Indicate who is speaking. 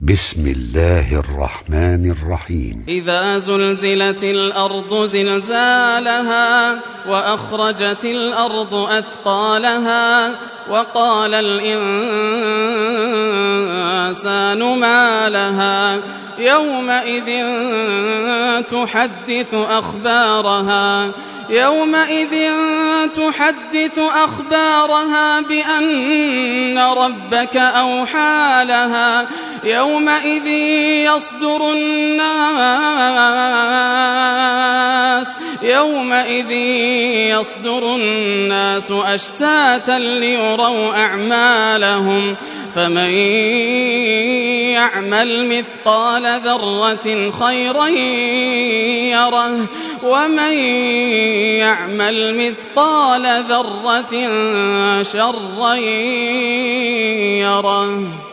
Speaker 1: بسم الله الرحمن الرحيم.
Speaker 2: إذا زلزلت الأرض زلزالها وأخرجت الأرض أثقالها وقال الإنسان ما لها يومئذ تحدث أخبارها بأن ربك أوحى لها يومئذ يصدر الناس أشتاتا ليروا أعمالهم فمن يعمل مثقال ذرة خيرا يره ومن يعمل مثقال ذرة شرا يره.